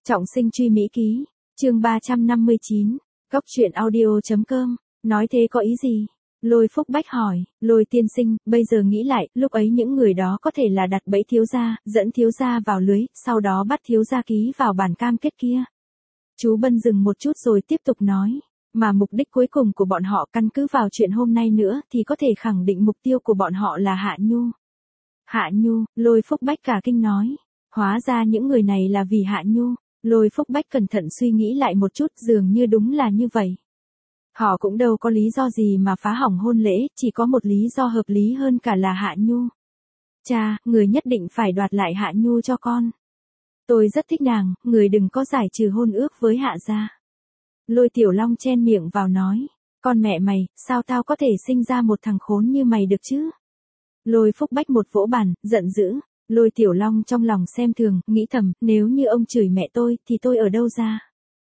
Trọng sinh truy Mỹ ký, chương 359, góc truyện audio.com, nói thế có ý gì? Lôi Phúc Bách hỏi, Lôi tiên sinh, bây giờ nghĩ lại, lúc ấy những người đó có thể là đặt bẫy thiếu gia, dẫn thiếu gia vào lưới, sau đó bắt thiếu gia ký vào bản cam kết kia. Chú Bân dừng một chút rồi tiếp tục nói, mà mục đích cuối cùng của bọn họ căn cứ vào chuyện hôm nay nữa thì có thể khẳng định mục tiêu của bọn họ là Hạ Nhu. Hạ Nhu, Lôi Phúc Bách cả kinh nói, hóa ra những người này là vì Hạ Nhu. Lôi Phúc Bách cẩn thận suy nghĩ lại một chút, dường như đúng là như vậy. Họ cũng đâu có lý do gì mà phá hỏng hôn lễ, chỉ có một lý do hợp lý hơn cả là Hạ Nhu. Cha, người nhất định phải đoạt lại Hạ Nhu cho con. Tôi rất thích nàng, người đừng có giải trừ hôn ước với Hạ gia. Lôi Tiểu Long chen miệng vào nói, con mẹ mày, sao tao có thể sinh ra một thằng khốn như mày được chứ? Lôi Phúc Bách một vỗ bàn, giận dữ. Lôi Tiểu Long trong lòng xem thường, nghĩ thầm, nếu như ông chửi mẹ tôi, thì tôi ở đâu ra?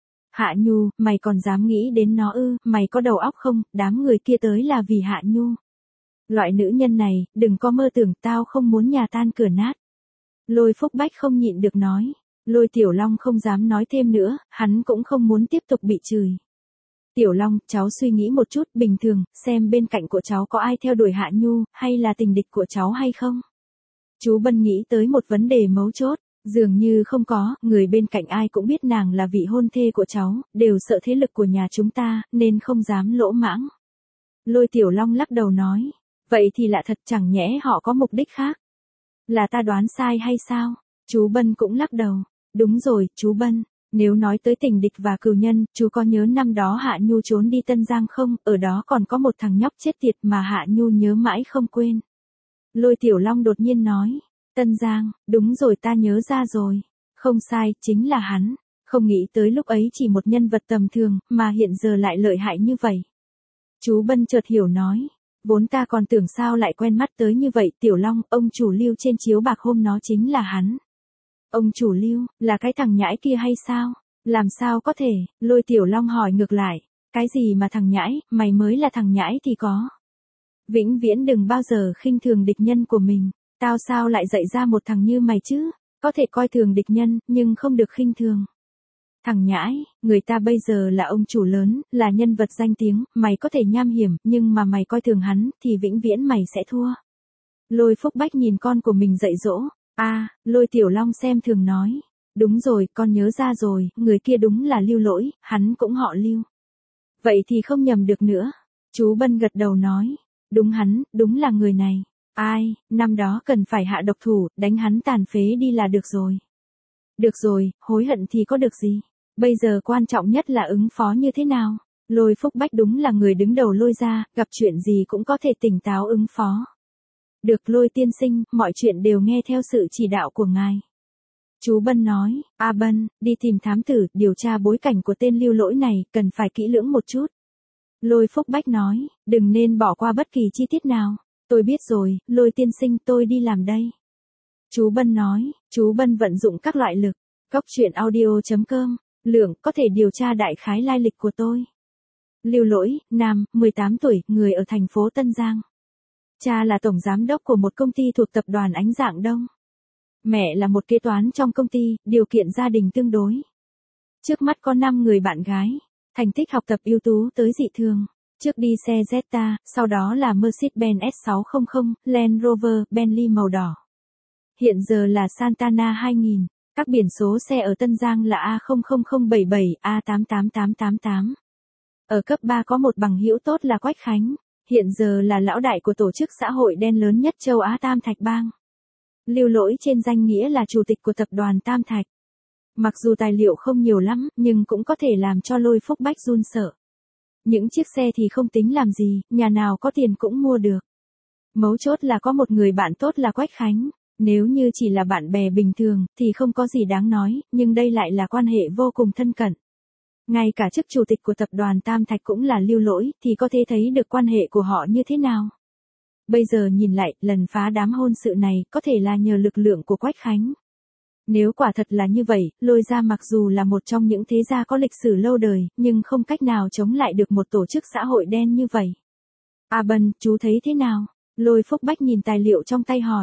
Hạ Nhu, mày còn dám nghĩ đến nó ư, mày có đầu óc không, đám người kia tới là vì Hạ Nhu. Loại nữ nhân này, đừng có mơ tưởng, tao không muốn nhà tan cửa nát. Lôi Phúc Bách không nhịn được nói. Lôi Tiểu Long không dám nói thêm nữa, hắn cũng không muốn tiếp tục bị chửi. Tiểu Long, cháu suy nghĩ một chút, bình thường, xem bên cạnh của cháu có ai theo đuổi Hạ Nhu, hay là tình địch của cháu hay không? Chú Bân nghĩ tới một vấn đề mấu chốt, dường như không có, người bên cạnh ai cũng biết nàng là vị hôn thê của cháu, đều sợ thế lực của nhà chúng ta, nên không dám lỗ mãng. Lôi Tiểu Long lắc đầu nói, vậy thì lạ thật, chẳng nhẽ họ có mục đích khác. Là ta đoán sai hay sao? Chú Bân cũng lắc đầu, đúng rồi, chú Bân, nếu nói tới tình địch và cừu nhân, chú có nhớ năm đó Hạ Nhu trốn đi Tân Giang không, ở đó còn có một thằng nhóc chết tiệt mà Hạ Nhu nhớ mãi không quên. Lôi Tiểu Long đột nhiên nói, Tân Giang, đúng rồi, ta nhớ ra rồi. Không sai, chính là hắn. Không nghĩ tới lúc ấy chỉ một nhân vật tầm thường, mà hiện giờ lại lợi hại như vậy. Chú Bân chợt hiểu nói, vốn ta còn tưởng sao lại quen mắt tới như vậy. Tiểu Long, ông chủ Lưu trên chiếu bạc hôm nó chính là hắn. Ông chủ Lưu, là cái thằng nhãi kia hay sao? Làm sao có thể? Lôi Tiểu Long hỏi ngược lại, cái gì mà thằng nhãi, mày mới là thằng nhãi thì có. Vĩnh viễn đừng bao giờ khinh thường địch nhân của mình. Tao sao lại dạy ra một thằng như mày chứ? Có thể coi thường địch nhân, nhưng không được khinh thường. Thằng nhãi, người ta bây giờ là ông chủ lớn, là nhân vật danh tiếng, mày có thể nham hiểm, nhưng mà mày coi thường hắn, thì vĩnh viễn mày sẽ thua. Lôi Phúc Bách nhìn con của mình dạy dỗ. Lôi Tiểu Long xem thường nói. Đúng rồi, con nhớ ra rồi, người kia đúng là Lưu Lỗi, hắn cũng họ Lưu. Vậy thì không nhầm được nữa. Chú Bân gật đầu nói. Đúng hắn, đúng là người này. Năm đó cần phải hạ độc thủ, đánh hắn tàn phế đi là được rồi. Được rồi, hối hận thì có được gì. Bây giờ quan trọng nhất là ứng phó như thế nào. Lôi Phúc Bách đúng là người đứng đầu Lôi gia, gặp chuyện gì cũng có thể tỉnh táo ứng phó. Được Lôi tiên sinh, mọi chuyện đều nghe theo sự chỉ đạo của ngài. Chú Bân nói, Bân, đi tìm thám tử, điều tra bối cảnh của tên Lưu Lỗi này, cần phải kỹ lưỡng một chút. Lôi Phúc Bách nói, đừng nên bỏ qua bất kỳ chi tiết nào. Tôi biết rồi, Lôi tiên sinh, tôi đi làm đây. Chú Bân nói, chú Bân vận dụng các loại lực. Góc truyện audio.com, lượng có thể điều tra đại khái lai lịch của tôi. Lưu Lỗi, nam, 18 tuổi, người ở thành phố Tân Giang. Cha là tổng giám đốc của một công ty thuộc tập đoàn Ánh Dạng Đông. Mẹ là một kế toán trong công ty, điều kiện gia đình tương đối. Trước mắt có 5 người bạn gái, thành tích học tập ưu tú tới dị thường. Trước đi xe Jetta, sau đó là Mercedes-Benz S600, Land Rover, Bentley màu đỏ. Hiện giờ là Santana 2000, các biển số xe ở Tân Giang là A00077, A88888. Ở cấp 3 có một bằng hữu tốt là Quách Khánh, hiện giờ là lão đại của tổ chức xã hội đen lớn nhất châu Á Tam Thạch Bang. Lưu Lỗi trên danh nghĩa là chủ tịch của tập đoàn Tam Thạch. Mặc dù tài liệu không nhiều lắm, nhưng cũng có thể làm cho Lôi Phúc Bách run sợ. Những chiếc xe thì không tính làm gì, nhà nào có tiền cũng mua được. Mấu chốt là có một người bạn tốt là Quách Khánh. Nếu như chỉ là bạn bè bình thường, thì không có gì đáng nói, nhưng đây lại là quan hệ vô cùng thân cận. Ngay cả chức chủ tịch của tập đoàn Tam Thạch cũng là Lưu Lỗi, thì có thể thấy được quan hệ của họ như thế nào. Bây giờ nhìn lại, lần phá đám hôn sự này, có thể là nhờ lực lượng của Quách Khánh. Nếu quả thật là như vậy, Lôi gia mặc dù là một trong những thế gia có lịch sử lâu đời, nhưng không cách nào chống lại được một tổ chức xã hội đen như vậy. Bân, chú thấy thế nào? Lôi Phúc Bách nhìn tài liệu trong tay hỏi.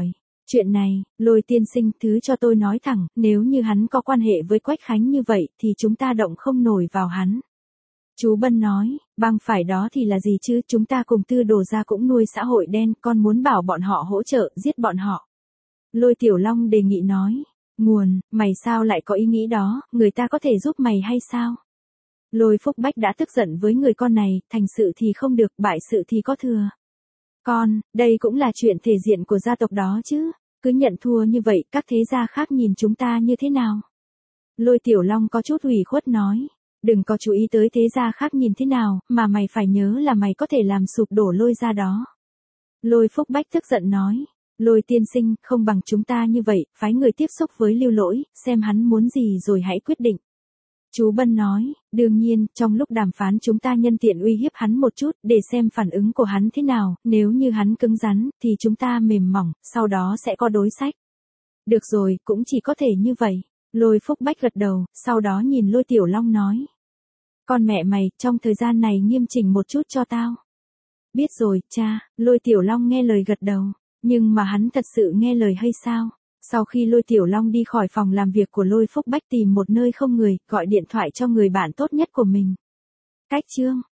Chuyện này, Lôi tiên sinh thứ cho tôi nói thẳng, nếu như hắn có quan hệ với Quách Khánh như vậy thì chúng ta động không nổi vào hắn. Chú Bân nói, bằng phải đó thì là gì chứ, chúng ta cùng Tư Đồ gia cũng nuôi xã hội đen, con muốn bảo bọn họ hỗ trợ, giết bọn họ. Lôi Tiểu Long đề nghị nói, nguồn, mày sao lại có ý nghĩ đó, người ta có thể giúp mày hay sao? Lôi Phúc Bách đã tức giận với người con này, thành sự thì không được, bại sự thì có thừa. Con, đây cũng là chuyện thể diện của gia tộc đó chứ, cứ nhận thua như vậy, các thế gia khác nhìn chúng ta như thế nào? Lôi Tiểu Long có chút ủy khuất nói, đừng có chú ý tới thế gia khác nhìn thế nào, mà mày phải nhớ là mày có thể làm sụp đổ Lôi gia đó. Lôi Phúc Bách tức giận nói, Lôi tiên sinh, không bằng chúng ta như vậy, phái người tiếp xúc với Lưu Lỗi, xem hắn muốn gì rồi hãy quyết định. Chú Bân nói, đương nhiên, trong lúc đàm phán chúng ta nhân tiện uy hiếp hắn một chút, để xem phản ứng của hắn thế nào, nếu như hắn cứng rắn, thì chúng ta mềm mỏng, sau đó sẽ có đối sách. Được rồi, cũng chỉ có thể như vậy. Lôi Phúc Bách gật đầu, sau đó nhìn Lôi Tiểu Long nói. Con mẹ mày, trong thời gian này nghiêm chỉnh một chút cho tao. Biết rồi, cha, Lôi Tiểu Long nghe lời gật đầu, nhưng mà hắn thật sự nghe lời hay sao? Sau khi Lôi Tiểu Long đi khỏi phòng làm việc của Lôi Phúc Bách tìm một nơi không người, gọi điện thoại cho người bạn tốt nhất của mình. Cách chương